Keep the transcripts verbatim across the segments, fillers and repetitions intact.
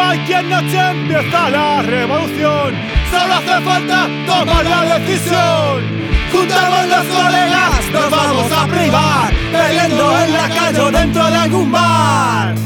Cualquier noche empieza la revolución. Solo hace falta tomar la decisión. Juntamos los colegas, nos vamos a privar, bebiendo en la calle o dentro de algún bar.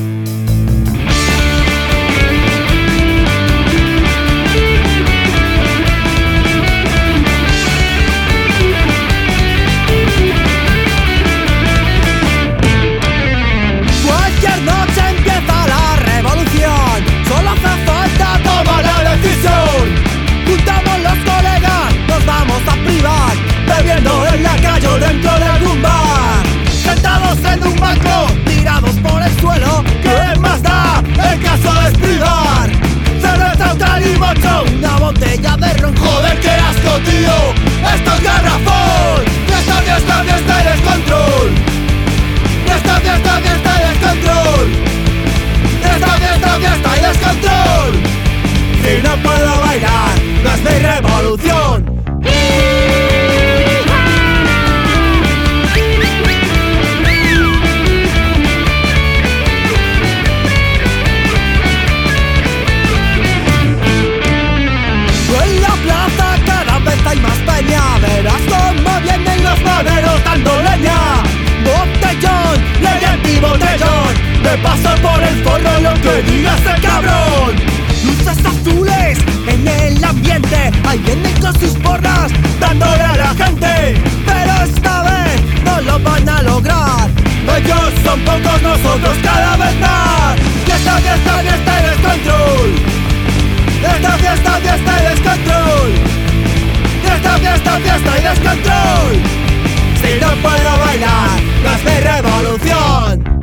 Cualquier noche empieza la revolución. Solo hace falta tomar la decisión. Juntamos los colegas, nos vamos a privar, bebiendo en la calle o dentro de algún bar. sentados en un banco, tirados por el suelo. ¿Qué más da? El caso es privar. Cerveza, un calimocho, una botella de ron. Joder, qué asco, tío. Esto es garrafón. Fiesta, fiesta, fiesta y descontrol. Fiesta, fiesta, fiesta y descontrol. Fiesta, fiesta, fiesta y descontrol. Si no puedo bailar, no es mi revolución. En la plaza cada vez hay más peña. Verás cómo vienen los maderos dando leña. Botellón, leña y botellón. Me paso por el forro lo que diga ese cabrón. Luces azules en el ambiente. Ahí vienen con sus porras dándole a la gente. Pero esta vez no lo van a lograr. Ellos son pocos, nosotros cada vez más. Fiesta, fiesta, fiesta y descontrol. Fiesta, fiesta, fiesta y descontrol. Fiesta, fiesta, fiesta y descontrol. Si no puedo bailar, no es mi revolución.